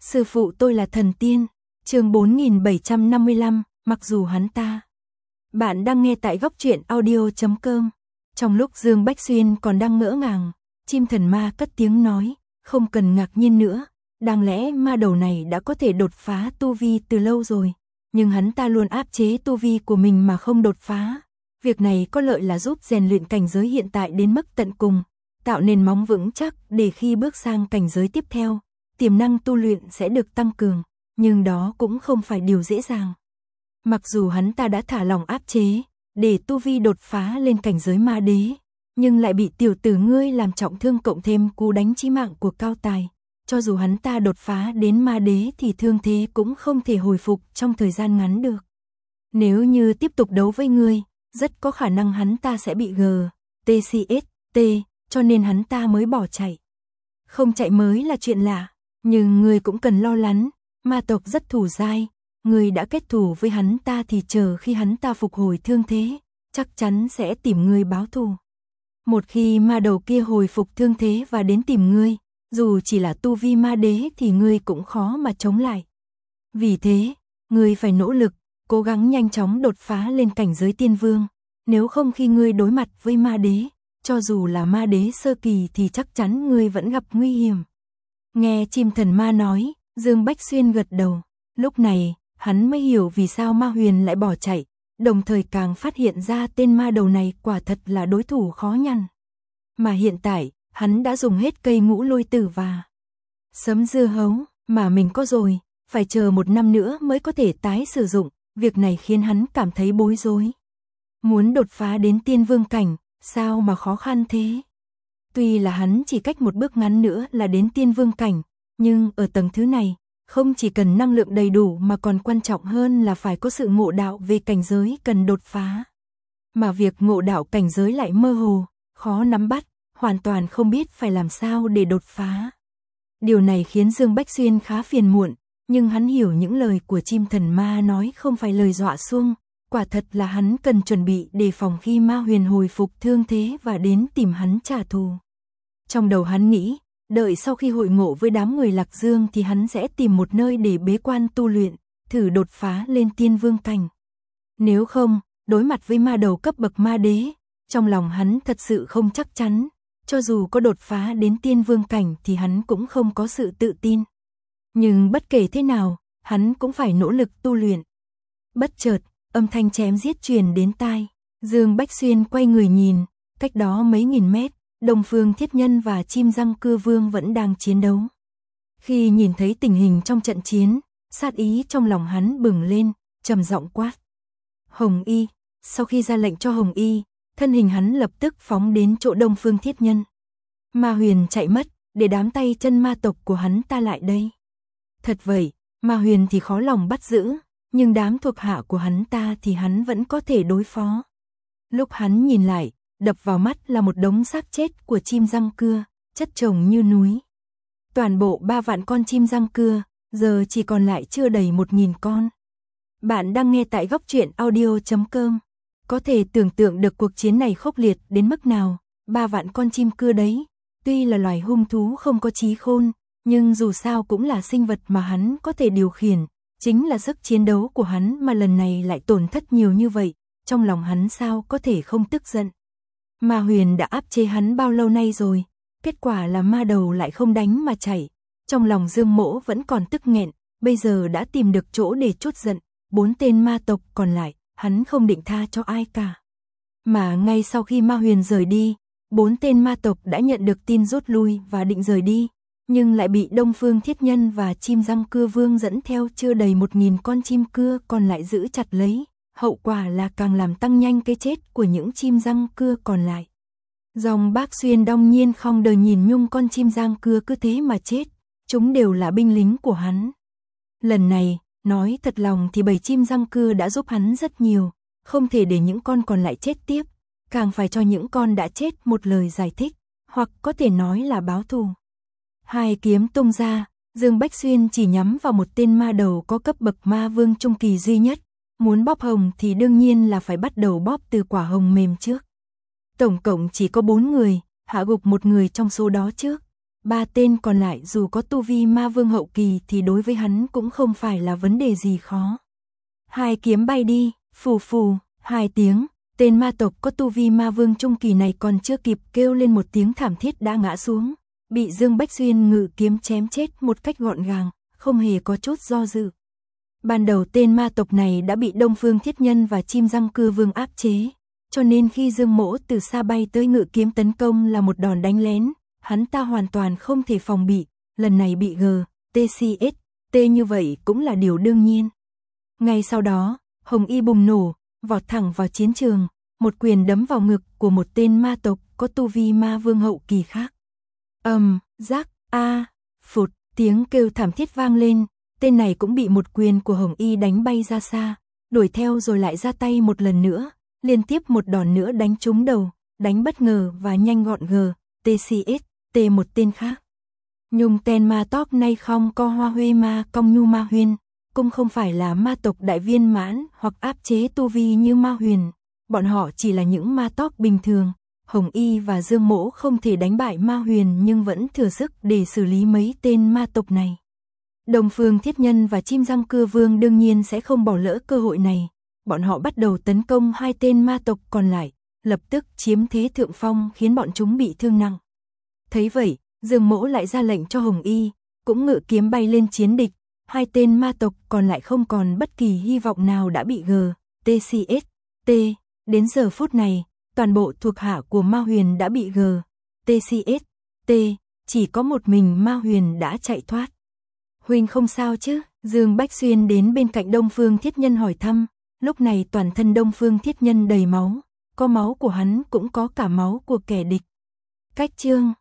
Sư phụ tôi là thần tiên. Chương 4755, mặc dù hắn ta. Bạn đang nghe tại góc truyện audio.com. Trong lúc Dương Bách Xuyên còn đang ngỡ ngàng, chim thần ma cất tiếng nói, không cần ngạc nhiên nữa, đáng lẽ ma đầu này đã có thể đột phá tu vi từ lâu rồi, nhưng hắn ta luôn áp chế tu vi của mình mà không đột phá. Việc này có lợi là giúp rèn luyện cảnh giới hiện tại đến mức tận cùng, tạo nền móng vững chắc để khi bước sang cảnh giới tiếp theo, tiềm năng tu luyện sẽ được tăng cường, nhưng đó cũng không phải điều dễ dàng. Mặc dù hắn ta đã thả lỏng áp chế, để tu vi đột phá lên cảnh giới ma đế, nhưng lại bị tiểu tử ngươi làm trọng thương cộng thêm cú đánh chí mạng của Cao Tài. Cho dù hắn ta đột phá đến ma đế thì thương thế cũng không thể hồi phục trong thời gian ngắn được. Nếu như tiếp tục đấu với ngươi, rất có khả năng hắn ta sẽ bị TCST, cho nên hắn ta mới bỏ chạy. Không chạy mới là chuyện lạ, nhưng ngươi cũng cần lo lắng, ma tộc rất thù dai, ngươi đã kết thù với hắn ta thì chờ khi hắn ta phục hồi thương thế, chắc chắn sẽ tìm ngươi báo thù. Một khi ma đầu kia hồi phục thương thế và đến tìm ngươi, dù chỉ là tu vi ma đế thì ngươi cũng khó mà chống lại. Vì thế, ngươi phải nỗ lực, cố gắng nhanh chóng đột phá lên cảnh giới tiên vương, nếu không khi ngươi đối mặt với ma đế, cho dù là ma đế sơ kỳ thì chắc chắn ngươi vẫn gặp nguy hiểm. Nghe chim thần ma nói, Dương Bách Xuyên gật đầu, lúc này, hắn mới hiểu vì sao Ma Huyền lại bỏ chạy, đồng thời càng phát hiện ra tên ma đầu này quả thật là đối thủ khó nhằn. Mà hiện tại, hắn đã dùng hết cây ngũ lôi tử và sấm dưa hấu mà mình có rồi, phải chờ 1 năm nữa mới có thể tái sử dụng, việc này khiến hắn cảm thấy bối rối. Muốn đột phá đến tiên vương cảnh, sao mà khó khăn thế? Tuy là hắn chỉ cách một bước ngắn nữa là đến tiên vương cảnh, nhưng ở tầng thứ này, không chỉ cần năng lượng đầy đủ mà còn quan trọng hơn là phải có sự ngộ đạo về cảnh giới cần đột phá. Mà việc ngộ đạo cảnh giới lại mơ hồ, khó nắm bắt, hoàn toàn không biết phải làm sao để đột phá. Điều này khiến Dương Bách Xuyên khá phiền muộn, nhưng hắn hiểu những lời của chim thần ma nói không phải lời dọa xuông, quả thật là hắn cần chuẩn bị đề phòng khi Ma Huyền hồi phục thương thế và đến tìm hắn trả thù. Trong đầu hắn nghĩ, đợi sau khi hội ngộ với đám người Lạc Dương thì hắn sẽ tìm một nơi để bế quan tu luyện, thử đột phá lên tiên vương cảnh. Nếu không, đối mặt với ma đầu cấp bậc ma đế, trong lòng hắn thật sự không chắc chắn, cho dù có đột phá đến tiên vương cảnh thì hắn cũng không có sự tự tin. Nhưng bất kể thế nào, hắn cũng phải nỗ lực tu luyện. Bất chợt, âm thanh chém giết truyền đến tai, Dương Bách Xuyên quay người nhìn, cách đó mấy nghìn mét, Đông Phương Thiết Nhân và Chim Răng Cưa Vương vẫn đang chiến đấu. Khi nhìn thấy tình hình trong trận chiến, sát ý trong lòng hắn bừng lên, trầm giọng quát. Hồng Y, sau khi ra lệnh cho Hồng Y, thân hình hắn lập tức phóng đến chỗ Đông Phương Thiết Nhân. Ma Huyền chạy mất, để đám tay chân ma tộc của hắn ta lại đây. Thật vậy, Ma Huyền thì khó lòng bắt giữ, nhưng đám thuộc hạ của hắn ta thì hắn vẫn có thể đối phó. Lúc hắn nhìn lại, đập vào mắt là một đống xác chết của chim răng cưa, chất chồng như núi. Toàn bộ 3 vạn con chim răng cưa, giờ chỉ còn lại chưa đầy 1000 con. Bạn đang nghe tại góc truyện audio.com. Có thể tưởng tượng được cuộc chiến này khốc liệt đến mức nào, 3 vạn con chim cưa đấy. Tuy là loài hung thú không có trí khôn, nhưng dù sao cũng là sinh vật mà hắn có thể điều khiển. Chính là sức chiến đấu của hắn mà lần này lại tổn thất nhiều như vậy, trong lòng hắn sao có thể không tức giận. Ma Huyền đã áp chế hắn bao lâu nay rồi, kết quả là ma đầu lại không đánh mà chạy. Trong lòng Dương Mỗ vẫn còn tức nghẹn, bây giờ đã tìm được chỗ để trút giận, 4 tên ma tộc còn lại, hắn không định tha cho ai cả. Mà ngay sau khi Ma Huyền rời đi, 4 tên ma tộc đã nhận được tin rút lui và định rời đi, nhưng lại bị Đông Phương Thiết Nhân và Chim Răng Cưa Vương dẫn theo chưa đầy 1000 con chim cưa còn lại giữ chặt lấy. Hậu quả là càng làm tăng nhanh cái chết của những chim răng cưa còn lại. Dòng Bác Xuyên đong nhiên không đời nhìn nhung con chim răng cưa cứ thế mà chết, chúng đều là binh lính của hắn. Lần này, nói thật lòng thì bầy chim răng cưa đã giúp hắn rất nhiều, không thể để những con còn lại chết tiếp, càng phải cho những con đã chết một lời giải thích, hoặc có thể nói là báo thù. 2 kiếm tung ra, Dương Bách Xuyên chỉ nhắm vào một tên ma đầu có cấp bậc ma vương trung kỳ duy nhất. Muốn bóp hồng thì đương nhiên là phải bắt đầu bóp từ quả hồng mềm trước. Tổng cộng chỉ có 4 người, hạ gục một người trong số đó trước. Ba tên còn lại dù có tu vi ma vương hậu kỳ thì đối với hắn cũng không phải là vấn đề gì khó. Hai kiếm bay đi, phù phù, hai tiếng, tên ma tộc có tu vi ma vương trung kỳ này còn chưa kịp kêu lên một tiếng thảm thiết đã ngã xuống, bị Dương Bách Xuyên ngự kiếm chém chết một cách gọn gàng, không hề có chút do dự. Ban đầu tên ma tộc này đã bị Đông Phương Thiết Nhân và Chim Răng Cưa Vương áp chế, cho nên khi Dương Mỗ từ xa bay tới ngự kiếm tấn công là một đòn đánh lén, hắn ta hoàn toàn không thể phòng bị, lần này bị GTCST như vậy cũng là điều đương nhiên. Ngay sau đó, Hồng Y bùng nổ, vọt thẳng vào chiến trường, một quyền đấm vào ngực của một tên ma tộc có tu vi ma vương hậu kỳ khác. Rắc, phụt, tiếng kêu thảm thiết vang lên, tên này cũng bị một quyền của Hồng Y đánh bay ra xa, đuổi theo rồi lại ra tay một lần nữa, liên tiếp một đòn nữa đánh trúng đầu, đánh bất ngờ và nhanh gọn GTCST một tên khác. Nhung ten ma tóc nay không co hoa huê ma cong nhu ma huyên, cũng không phải là ma tộc đại viên mãn hoặc áp chế tu vi như ma huyền, bọn họ chỉ là những ma tóc bình thường. Hồng Y và Dương Mỗ không thể đánh bại ma huyền nhưng vẫn thừa sức để xử lý mấy tên ma tộc này. Đông Phương Thiết Nhân và Chim Răng Cưa Vương đương nhiên sẽ không bỏ lỡ cơ hội này, bọn họ bắt đầu tấn công hai tên ma tộc còn lại, lập tức chiếm thế thượng phong khiến bọn chúng bị thương nặng. Thấy vậy, Dương Mỗ lại ra lệnh cho Hồng Y, cũng ngự kiếm bay lên chiến địch, hai tên ma tộc còn lại không còn bất kỳ hy vọng nào đã bị GTCST. Đến giờ phút này, toàn bộ thuộc hạ của ma huyền đã bị GTCST, chỉ có một mình ma huyền đã chạy thoát. Huynh không sao chứ? Dương Bách Xuyên đến bên cạnh Đông Phương Thiết Nhân hỏi thăm, lúc này toàn thân Đông Phương Thiết Nhân đầy máu, có máu của hắn cũng có cả máu của kẻ địch. Cách chương